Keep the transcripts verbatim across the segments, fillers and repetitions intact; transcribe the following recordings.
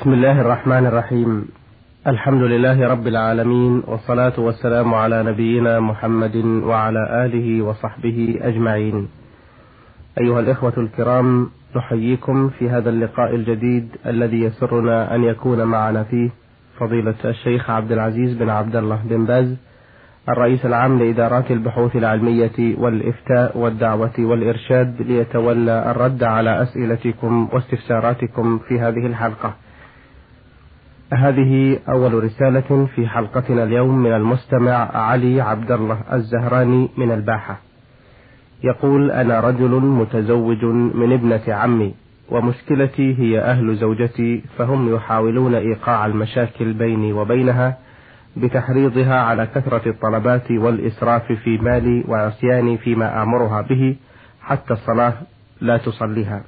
بسم الله الرحمن الرحيم. الحمد لله رب العالمين، والصلاة والسلام على نبينا محمد وعلى آله وصحبه أجمعين. أيها الإخوة الكرام، نحييكم في هذا اللقاء الجديد الذي يسرنا أن يكون معنا فيه فضيلة الشيخ عبد العزيز بن عبد الله بن باز، الرئيس العام لإدارات البحوث العلمية والإفتاء والدعوة والإرشاد، ليتولى الرد على أسئلتكم واستفساراتكم في هذه الحلقة. هذه أول رسالة في حلقتنا اليوم من المستمع علي عبد الله الزهراني من الباحة. يقول: أنا رجل متزوج من ابنة عمي، ومشكلتي هي أهل زوجتي، فهم يحاولون إيقاع المشاكل بيني وبينها بتحريضها على كثرة الطلبات والإسراف في مالي وعصياني فيما آمرها به، حتى الصلاة لا تصليها.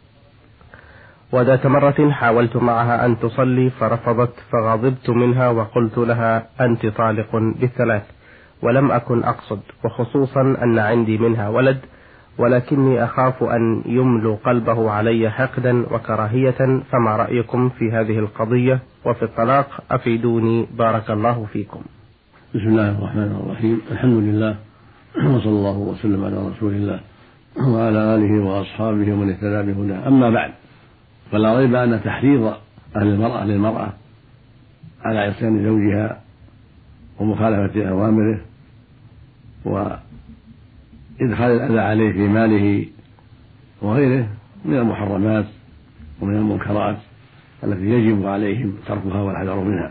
وذات مرة حاولت معها أن تصلي فرفضت، فغضبت منها وقلت لها: أنت طالق بالثلاث، ولم أكن أقصد، وخصوصا أن عندي منها ولد، ولكني أخاف أن يملو قلبه علي حقدا وكراهية. فما رأيكم في هذه القضية وفي الطلاق؟ أفيدوني بارك الله فيكم. بسم الله الرحمن الرحيم. الحمد لله، وصلى الله وسلم على رسول الله وعلى آله وأصحابه ومن اهتدى بهداه. أما بعد، فلا ريب أن تحريض أهل المرأة للمرأة على عصيان زوجها ومخالفة أوامره وإدخال الأذى عليه في ماله وغيره من المحرمات ومن المنكرات التي يجب عليهم تركها والحذر منها.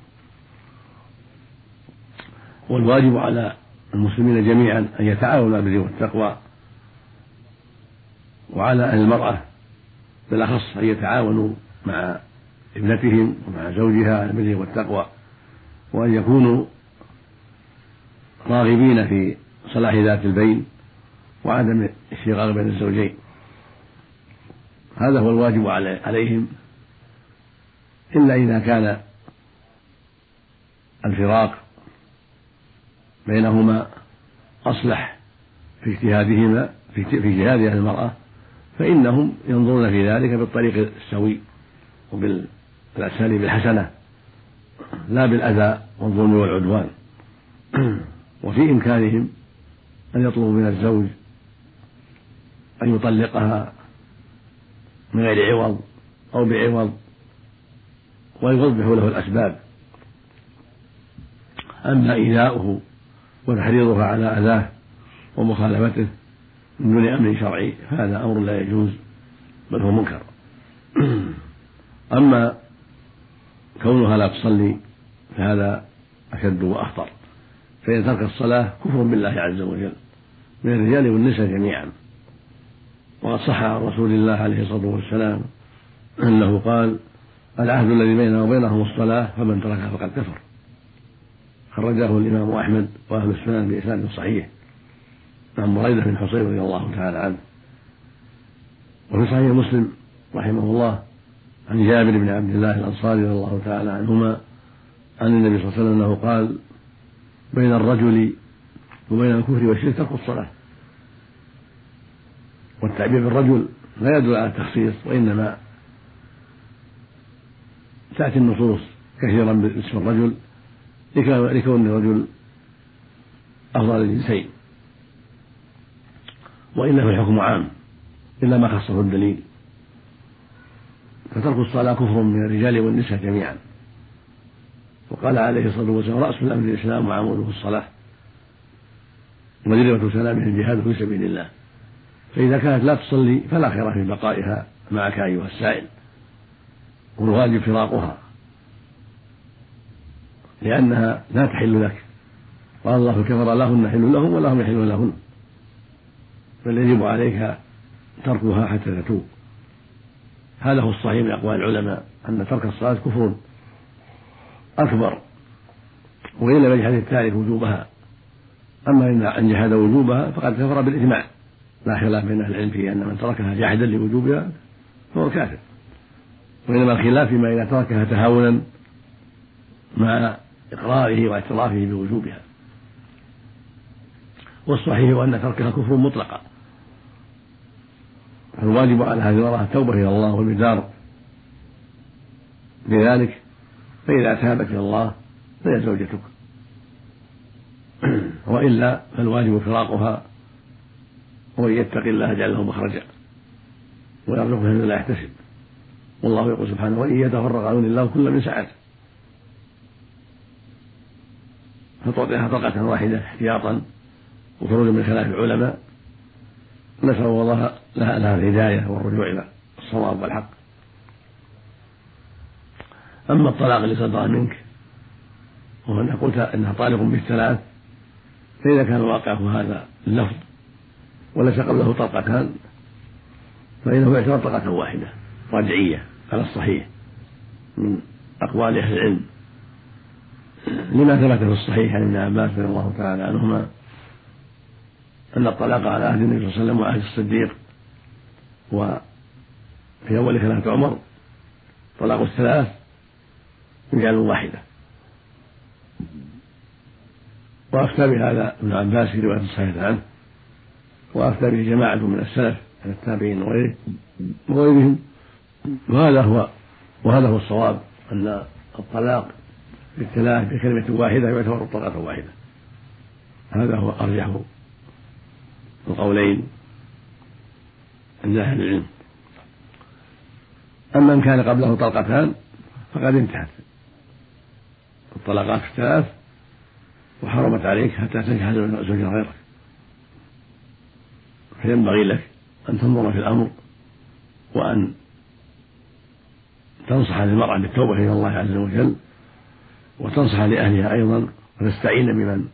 والواجب على المسلمين جميعا أن يتعاونوا بالبر والتقوى، وعلى أهل المرأة بالأخص أن يتعاونوا مع ابنتهم ومع زوجها على البر والتقوى، وأن يكونوا راغبين في صلاح ذات البين وعدم الشقاق بين الزوجين. هذا هو الواجب عليهم، إلا إذا كان الفراق بينهما أصلح في اجتهادهما في اجتهاد أهل المرأة، فإنهم ينظرون في ذلك بالطريق السوي وبالأساليب الحسنة، لا بالأذى والظلم والعدوان. وفي إمكانهم أن يطلبوا من الزوج أن يطلقها من غير عوض أو بعوض، ويوضحوا له الأسباب. أما إيذاؤه وتحريضها على أذاه ومخالفته من دون أمر شرعي فهذا أمر لا يجوز، بل هو منكر. أما كونها لا تصلي فهذا أشد وأخطر، فإن ترك الصلاة كفر بالله عز وجل من الرجال والنساء جميعا. وقد صح عن رسول الله عليه الصلاة والسلام أنه قال: العهد الذي بيننا وبينهم الصلاة، فمن تركها فقد كفر. خرجه الإمام أحمد وأهل السنن بإسناد صحيح عن بريدة بن حصير رضي الله تعالى عنه. وفي صحيح مسلم رحمه الله عن جابر بن عبد الله الأنصاري رضي الله تعالى عنهما عن النبي صلى الله عليه وسلم أنه قال: بين الرجل وبين الكفر والشرك ترك الصلاة. والتعبير بالرجل لا يدل على التخصيص، وإنما تأتي النصوص كثيرا باسم الرجل لكون الرجل أفضل الجنسين، وإلا فالحكم عام إلا ما خصه الدليل. فترك الصلاة كفر من الرجال والنساء جميعا. وقال عليه الصلاة والسلام: رأس الأمر الإسلام وعموده الصلاة، وذروة سلامه الجهاد في سبيل الله. فإذا كانت لا تصلي فلا خير في بقائها معك أيها السائل، والواجب فراقها، لأنها لا تحل لك، قال الله: كفر لهن حل لهم ولهم يحل لهن. بل يجب عليك تركها حتى تتوب. هذا هو الصحيح من أقوال العلماء، أن ترك الصلاة كفر أكبر، وإن لم يجحد التارك وجوبها. أما إن جحد وجوبها فقد كفر بالإجماع، لا خلاف بين أهل العلم في أن من تركها جاحدا لوجوبها فهو كافر. وإنما الخلاف فيما إذا تركها تهاونا مع إقراره واعترافه بوجوبها. والصحيح أن تركها كفر مطلقا، فالواجب على هذه المرأة التوبة إلى الله والبدار لذلك فإذا تابت إلى الله فهي زوجتك، وإلا فالواجب فراقها، ومن يتق الله جعل له مخرجا ويرزقه من لا يحتسب. والله يقول سبحانه: وإن يتفرق يغني الله كل من سعته. فتعطيها طلقة واحدة احتياطا وخروجا من خلاف العلماء، نسأل الله لها, لها الهداية والرجوع إلى الصواب والحق. أما الطلاق اللي صدر منك وهو أنك قلت أنها طالق بالثلاث، فإذا كان واقعه هذا اللفظ وليس قبله طلقتان فإنه يعتبر طلقة واحدة رجعية على الصحيح من أقوال أهل العلم، لما ثبت في الصحيح عن ابن عباس رضي الله تعالى عنهما أن الطلاق على عهد النبي صلى الله عليه وسلم وعهد الصديق وفي أول خلافة عمر طلاق الثلاث يجعل واحدة. وأفتى بهذا ابن عباس في رواية صحيحة عنه، وأفتى به جماعة من السلف من التابعين وغيرهم، وهذا هو وهذا هو الصواب، أن الطلاق بالثلاث بكلمة واحدة يعتبر طلقة واحدة. هذا هو أرجح القولين عند أهل العلم. أما إن كان قبله طلقتان فقد انتهت الطلقات الثلاث وحرمت عليك حتى تنكح زوجا غيرك. فينبغي لك أن تنظر في الأمر وأن تنصح للمرأة بالتوبة إلى الله عز وجل، وتنصح لأهلها أيضا، وتستعين بمن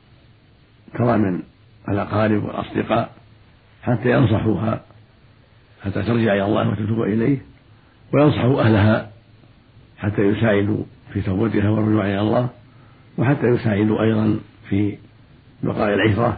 ترى من الأقارب والأصدقاء حتى ينصحوها حتى ترجع إلى الله وتتوب إليه، وينصحوا أهلها حتى يساعدوا في توبتها والرجوع إلى الله، وحتى يساعدوا أيضا في بقاء العشرة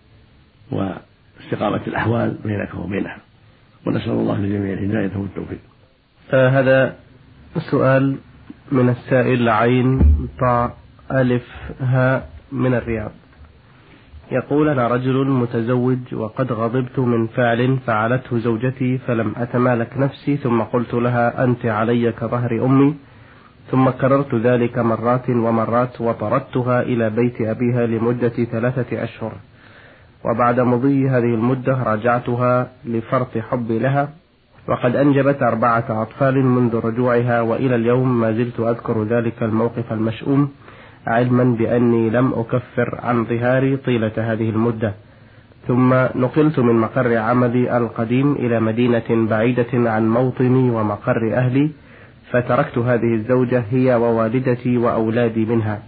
واستقامة الأحوال بينك وبينها. ونسأل الله للجميع الهداية والتوفيق. هذا السؤال من السائل عين طاء ألف هاء من الرياض، يقول: أنا رجل متزوج وقد غضبت من فعل فعلته زوجتي فلم أتمالك نفسي، ثم قلت لها: أنت علي كظهر أمي، ثم كررت ذلك مرات ومرات وطردتها إلى بيت أبيها لمدة ثلاثة أشهر، وبعد مضي هذه المدة راجعتها لفرط حبي لها، وقد أنجبت أربعة أطفال منذ رجوعها، وإلى اليوم ما زلت أذكر ذلك الموقف المشؤوم، علما بأني لم أكفر عن ظهاري طيلة هذه المدة. ثم نقلت من مقر عملي القديم إلى مدينة بعيدة عن موطني ومقر أهلي، فتركت هذه الزوجة هي ووالدتي وأولادي منها،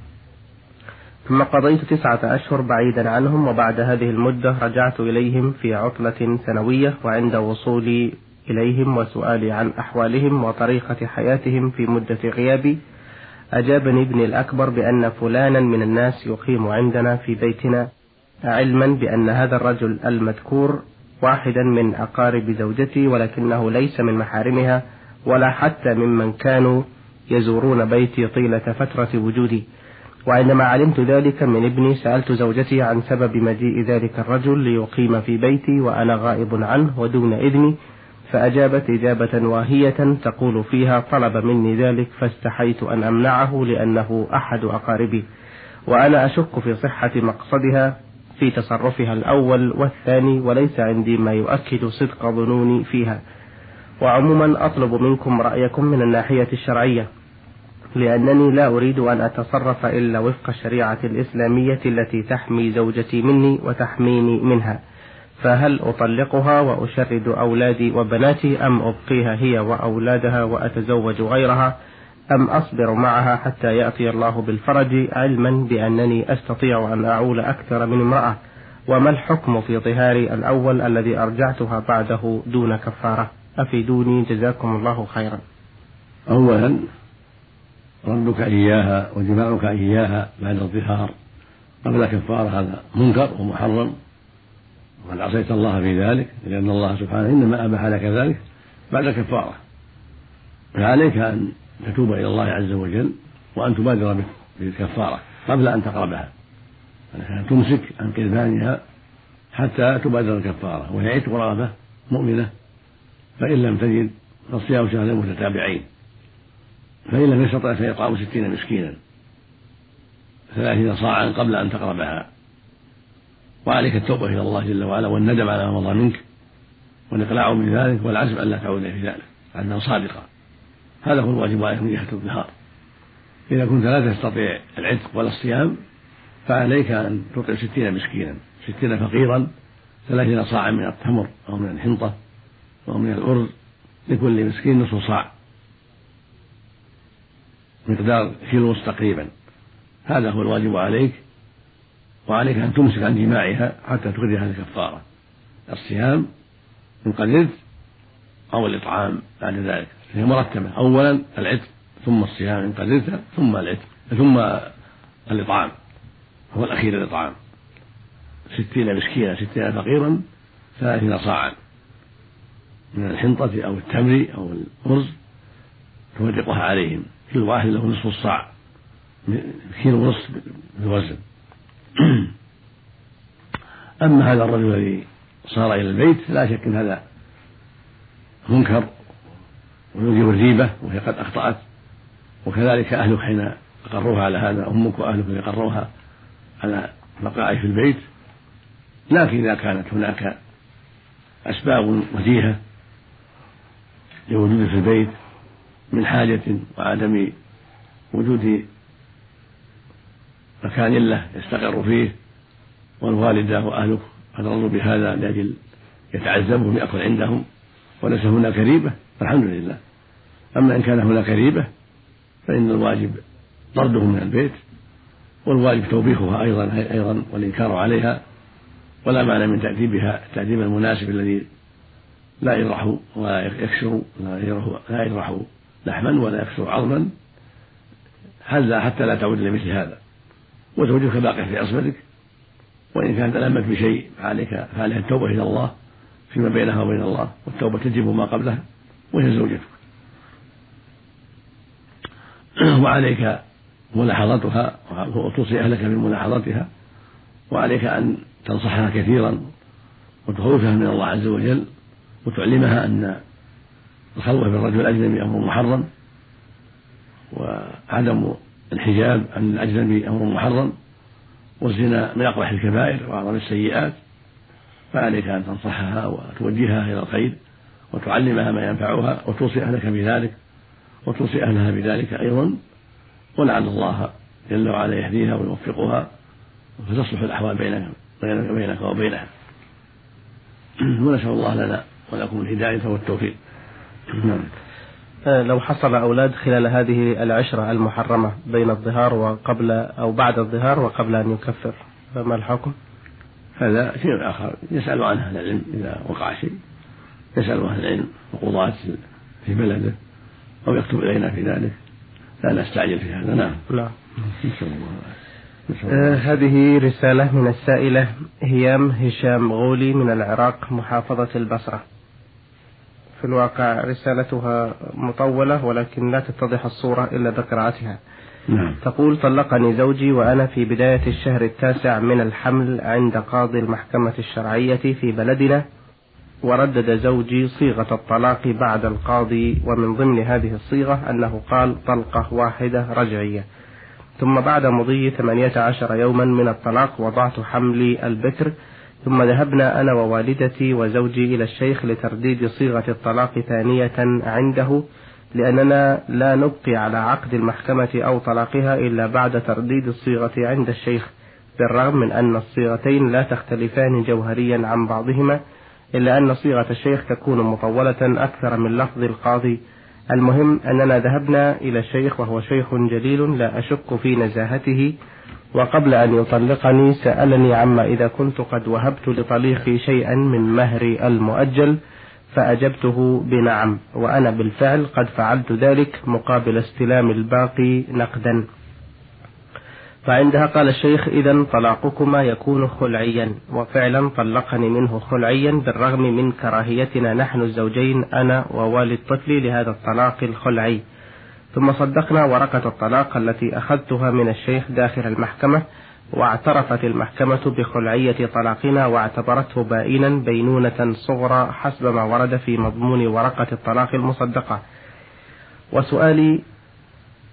ثم قضيت تسعة أشهر بعيدا عنهم، وبعد هذه المدة رجعت إليهم في عطلة سنوية، وعند وصولي إليهم وسؤالي عن أحوالهم وطريقة حياتهم في مدة غيابي، أجابني ابني الأكبر بأن فلانا من الناس يقيم عندنا في بيتنا، علما بأن هذا الرجل المذكور واحدا من أقارب زوجتي، ولكنه ليس من محارمها ولا حتى ممن كانوا يزورون بيتي طيلة فترة وجودي. وعندما علمت ذلك من ابني سألت زوجتي عن سبب مجيء ذلك الرجل ليقيم في بيتي وأنا غائب عنه ودون إذني، فأجابت إجابة واهية تقول فيها: طلب مني ذلك فاستحيت أن أمنعه لأنه أحد أقاربي. وأنا أشك في صحة مقصدها في تصرفها الأول والثاني، وليس عندي ما يؤكد صدق ظنوني فيها. وعموما أطلب منكم رأيكم من الناحية الشرعية، لأنني لا أريد أن أتصرف إلا وفق الشريعة الإسلامية التي تحمي زوجتي مني وتحميني منها. فهل أطلقها وأشرد أولادي وبناتي، أم أبقيها هي وأولادها وأتزوج غيرها، أم أصبر معها حتى يأتي الله بالفرج، علما بأنني أستطيع أن أعول أكثر من امرأة؟ وما الحكم في ظهاري الأول الذي أرجعتها بعده دون كفارة؟ أفيدوني جزاكم الله خيرا. أولا، ردك إياها وجماعك إياها بعد الظهار قبل كفارة هذا منكر ومحرم، وقد عصيت الله في ذلك، لأن الله سبحانه إنما أباح لك ذلك بعد كفارة. فعليك أن تتوب إلى الله عز وجل وأن تبادر بالكفارة قبل أن تقربها، أن تمسك عن قربانها حتى تبادر الكفارة، وهي عتق رغبة مؤمنة، فإن لم تجد فصيام شهرين متتابعين فإن لم يستطع فيطعم ستين مسكينا ثلاثين صاعا قبل أن تقربها. وعليك التوبة إلى الله جل وعلا والندم على ما مضى منك والإقلاع من ذلك والعزم ألا تعود في ذلك عزما صادقا. هذا هو الواجب عليك من جهة الظهار. إذا كنت لا تستطيع العتق ولا الصيام فعليك أن تطعم ستين مسكينا ستين فقيرا ثلاثين صاعا من التمر أو من الحنطة أو من الأرز لكل مسكين نصف صاع مقدار كيلو تقريبا. هذا هو الواجب عليك. وعليك أن تمسك عن جماعها حتى تخرج هذه الكفارة الصيام إن قدرت أو الإطعام بعد ذلك. هي مرتبة، أولا العتق ثم الصيام إن قدرت ثم العتق ثم الإطعام هو الأخير الإطعام ستين مسكينا ستين فقيرا ثلاثين صاعا من الحنطة أو التمر أو الأرز تفرقها عليهم كل واحد له نصف الصاع كيلو ونصف بالوزن. أما هذا الرجل الذي صار إلى البيت لا شك أن هذا منكر ويوجب الريبة وهي قد أخطأت، وكذلك أهلك حين أقروها على هذا أمك وأهلك اللي أقروها على بقائه في البيت. لكن إذا كانت هناك أسباب وجيهة لوجود في البيت من حاجة وعدم وجود مكان له يستقر فيه والوالدة وأهلك قد رضوا بهذا لأجل يتعذبوا بيأكل عندهم وليس هناك ريبة فالحمد لله. أما إن كان هناك ريبة فإن الواجب طرده من البيت والواجب توبيخها أيضا أيضا والإنكار عليها، ولا معنى من تأديبها التأديب المناسب الذي لا يجرح ولا يكسر لا يجرح لحما ولا يكسر عظما هذا حتى لا تعود لمثل هذا. وزوجك باقي في عصمتك، وإن كانت ألمت بشيء فعليك فعليها التوبة إلى الله فيما بينها وبين الله، والتوبة تجب ما قبلها وهي زوجتك. وعليك ملاحظتها وتوصي أهلك بملاحظتها، وعليك أن تنصحها كثيرا وتخوفها من الله عز وجل وتعلمها أن الخلوة بالرجل الأجنبي أمر محرم وعدم الحجاب عن الأجنبي أمر محرم والزنا من أقبح الكبائر وأعظم السيئات. فعليك أن تنصحها وتوجهها إلى الخير وتعلمها ما ينفعها وتوصي أهلك بذلك وتوصي أهلها بذلك أيضا، ولعل الله جل وعلا يهديها ويوفقها فتصلح الأحوال بينك بينك وبينها. ونسأل الله لنا ولكم الهداية والتوفيق. لو حصل أولاد خلال هذه العشرة المحرمة بين الظهار وقبل أو بعد الظهار وقبل أن يكفر فما الحكم؟ هذا شيء آخر يسأل عنه أهل العلم إذا وقع شيء، يسأل أهل العلم وقضاة في بلده أو يكتب إلينا في ذلك، لا نستعجل في هذا. نعم. لا. آه هذه رسالة من السائلة هيام هشام غولي من العراق محافظة البصرة. في الواقع رسالتها مطولة ولكن لا تتضح الصورة إلا بقراءتها. نعم. تقول: طلقني زوجي وأنا في بداية الشهر التاسع من الحمل عند قاضي المحكمة الشرعية في بلدنا، وردد زوجي صيغة الطلاق بعد القاضي، ومن ضمن هذه الصيغة أنه قال طلقة واحدة رجعية. ثم بعد مضي ثمانية عشر يوما من الطلاق وضعت حملي البكر، ثم ذهبنا أنا ووالدتي وزوجي إلى الشيخ لترديد صيغة الطلاق ثانية عنده، لأننا لا نبقي على عقد المحكمة أو طلاقها إلا بعد ترديد الصيغة عند الشيخ، بالرغم من أن الصيغتين لا تختلفان جوهريا عن بعضهما، إلا أن صيغة الشيخ تكون مطولة أكثر من لفظ القاضي. المهم أننا ذهبنا إلى الشيخ وهو شيخ جليل لا أشك في نزاهته، وقبل أن يطلقني سألني عما إذا كنت قد وهبت لطليقي شيئا من مهري المؤجل، فأجبته بنعم، وأنا بالفعل قد فعلت ذلك مقابل استلام الباقي نقدا. فعندها قال الشيخ: إذن طلاقكما يكون خلعيا، وفعلا طلقني منه خلعيا بالرغم من كراهيتنا نحن الزوجين أنا ووالد طفلي لهذا الطلاق الخلعي. ثم صدقنا ورقة الطلاق التي أخذتها من الشيخ داخل المحكمة، واعترفت المحكمة بخلعية طلاقنا واعتبرته بائنا بينونة صغرى حسب ما ورد في مضمون ورقة الطلاق المصدقة. وسؤالي: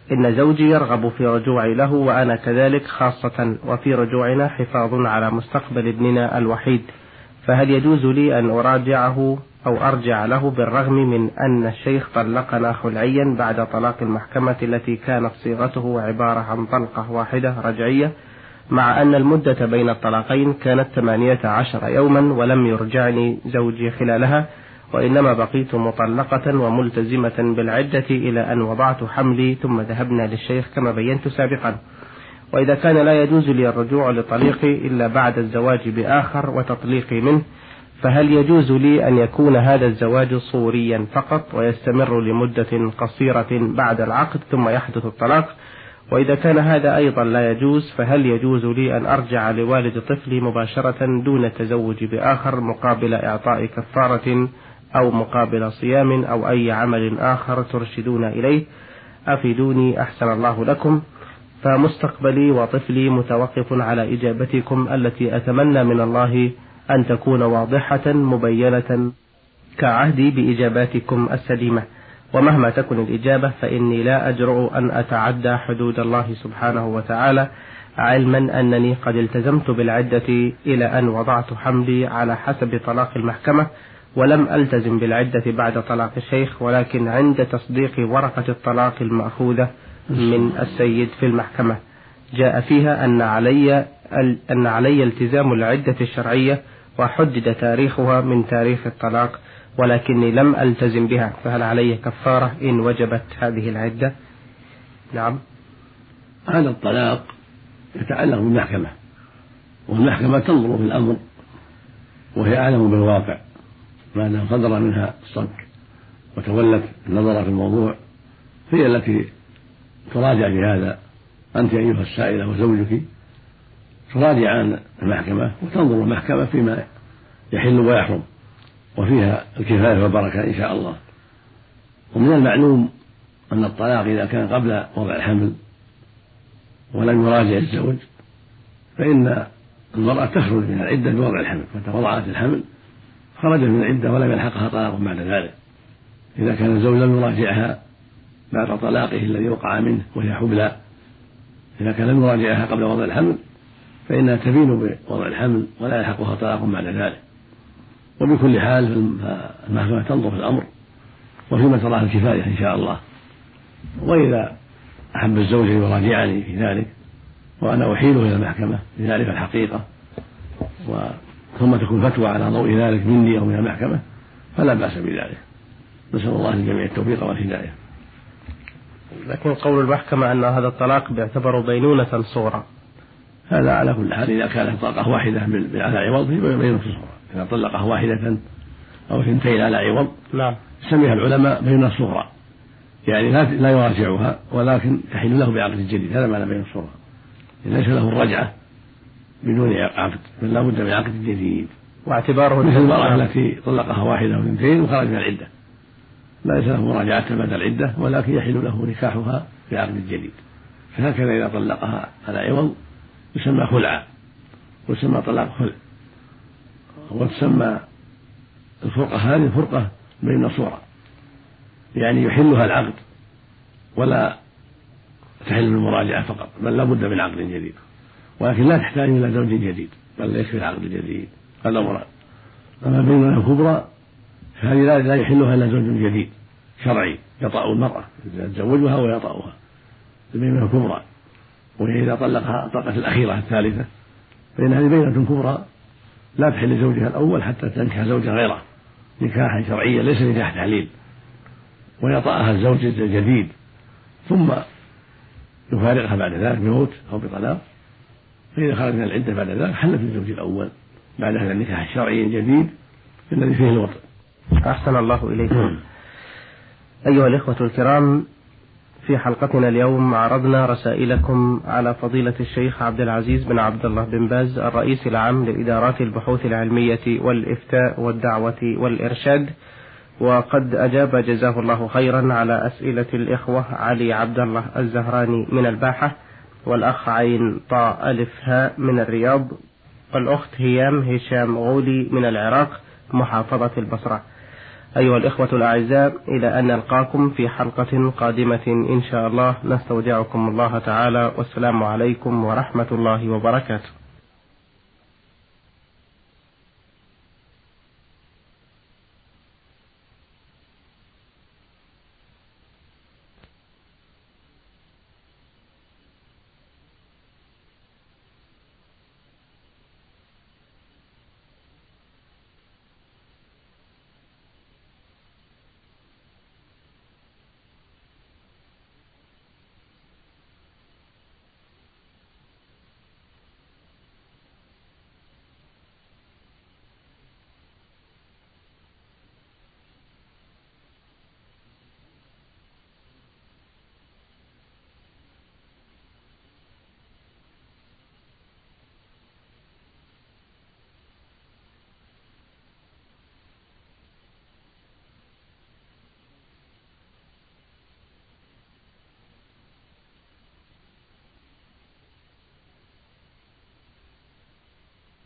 إن زوجي يرغب في رجوعي له وأنا كذلك، خاصة وفي رجوعنا حفاظ على مستقبل ابننا الوحيد، فهل يجوز لي أن أراجعه أو أرجع له بالرغم من أن الشيخ طلقنا خلعيا بعد طلاق المحكمة التي كانت صيغته عبارة عن طلقة واحدة رجعية، مع أن المدة بين الطلاقين كانت ثمانية عشر يوما ولم يرجعني زوجي خلالها، وإنما بقيت مطلقة وملتزمة بالعدة إلى أن وضعت حملي ثم ذهبنا للشيخ كما بينت سابقا. وإذا كان لا يجوز لي الرجوع لطليقي إلا بعد الزواج بآخر وتطليقي منه، فهل يجوز لي أن يكون هذا الزواج صوريا فقط ويستمر لمدة قصيرة بعد العقد ثم يحدث الطلاق؟ وإذا كان هذا أيضا لا يجوز، فهل يجوز لي أن أرجع لوالد طفلي مباشرة دون التزوج بآخر مقابل إعطاء كفارة أو مقابل صيام أو أي عمل آخر ترشدون إليه؟ أفيدوني أحسن الله لكم، فمستقبلي وطفلي متوقف على إجابتكم التي أتمنى من الله أن تكون واضحة مبينة كعهدي بإجاباتكم السليمة، ومهما تكن الإجابة فإني لا أجرؤ أن أتعدى حدود الله سبحانه وتعالى، علما أنني قد التزمت بالعدة إلى أن وضعت حملي على حسب طلاق المحكمة، ولم ألتزم بالعدة بعد طلاق الشيخ، ولكن عند تصديق ورقة الطلاق المأخوذة من السيد في المحكمة جاء فيها أن علي أن علي التزام العدة الشرعية، وحدد تاريخها من تاريخ الطلاق، ولكني لم ألتزم بها، فهل علي كفارة إن وجبت هذه العدة؟ نعم. هذا الطلاق يتعلق بالمحكمة، والمحكمة تنظر في الأمر وهي أعلم بالواقع، ما دام صدر منها الصك وتولت النظر في الموضوع، هي التي تراجع في هذا. أنت أيها السائلة وزوجك تراجعان المحكمة، وتنظر المحكمة فيما يحل ويحرم، وفيها الكفاية والبركة إن شاء الله. ومن المعلوم أن الطلاق إذا كان قبل وضع الحمل ولم يراجع الزوج، فإن المرأة تخرج من العدة بوضع الحمل، متى وضعت الحمل خرجت من العدة ولم يلحقها طلاق بعد ذلك. إذا كان الزوج لم يراجعها بعد طلاقه الذي وقع منه وهي حبلى، إذا كان لم يراجعها قبل وضع الحمل فإنها تبين بوضع الحمل ولا يلحقها طلاق بعد ذلك. وبكل حال المحكمة تنظر في الأمر وفيما تراه الكفاية إن شاء الله. وإذا أحب الزوج أن يراجعني في ذلك وأنا أحيله إلى المحكمة بذلك الحقيقة، ثم تكون فتوى على ضوء ذلك مني أو من المحكمة، فلا بأس بذلك. نسأل الله للجميع التوفيق والهداية. لكن قول المحكمة أن هذا الطلاق بيعتبر بينونة صغرى، هذا على كل حال إذا كانت طلقة واحدة على عوض هي بينونة صغرى. إذا طلقها واحدة أو اثنتين على عوض نعم سميها العلماء بينونة صغرى، يعني لا يراجعها ولكن تحل له بعقد جديد. هذا معنى بينونة صغرى، ليس له الرجعة بدون عقد، بل لا بد من عقد جديد. واعتباره مثل المرأة التي طلقها واحدة أو اثنتين وخرج من العدة، ليس له مراجعة بعد العدة ولكن يحل له نكاحها بعقد جديد. فهكذا إذا طلقها على عوض يسمى خلعا، ويسمى طلاق خلع، وتسمى الفرقة هذه فرقة بين صورة، يعني يحلها العقد ولا تحل المراجعة فقط، بل لا بد من عقد جديد، ولكن لا تحتاج إلى زوج جديد، بل يكفي العقد الجديد. هذا مراد. أما بينونة كبرى فهذه لا يحلها إلا زوج جديد شرعي يطأ المرأة، يتزوجها ويطأها، بينونة كبرى. وهي إذا طلقها الطلقة الأخيرة الثالثة فإن هذه بينة كبرى لا تحل لزوجها الأول حتى تنكح زوجا غيره نكاحا شرعيا ليس نكاح تحليل، ويطأها الزوج الجديد ثم يفارقها بعد ذلك بموت أو بطلاق، فإذا خرج من العدة بعد ذلك حلت الزوج الأول بعد هذا النكاح الشرعي الجديد الذي فيه الوطء. أحسن الله إليكم. أيها الإخوة الكرام، في حلقتنا اليوم عرضنا رسائلكم على فضيلة الشيخ عبد العزيز بن عبد الله بن باز الرئيس العام لإدارات البحوث العلمية والإفتاء والدعوة والإرشاد، وقد أجاب جزاه الله خيرا على أسئلة الإخوة علي عبد الله الزهراني من الباحة، والأخ عين طاء ألف هاء من الرياض، والأخت هيام هشام غولي من العراق محافظة البصرة. أيها الإخوة الأعزاء، إلى أن نلقاكم في حلقة قادمة إن شاء الله، نستودعكم الله تعالى، والسلام عليكم ورحمة الله وبركاته.